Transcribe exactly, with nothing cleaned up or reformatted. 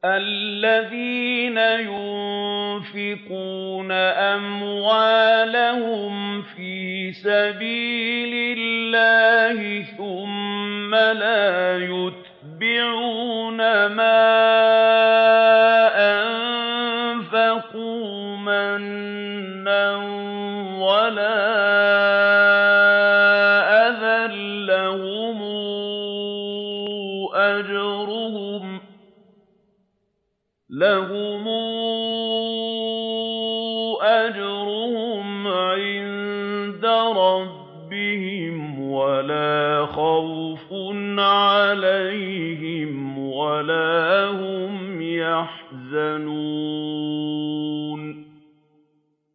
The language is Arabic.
الَّذِينَ يُنفِقُونَ أَمْوَالَهُمْ فِي سَبِيلِ اللَّهِ ثُمَّ لَا يُتْبِعُونَ مَا أَنفَقُوا مَنًّا وَلَا أَذًى لَّهُمْ أَجْرُهُمْ عِندَ رَبِّهِمْ وَلَا خَوْفٌ عَلَيْهِمْ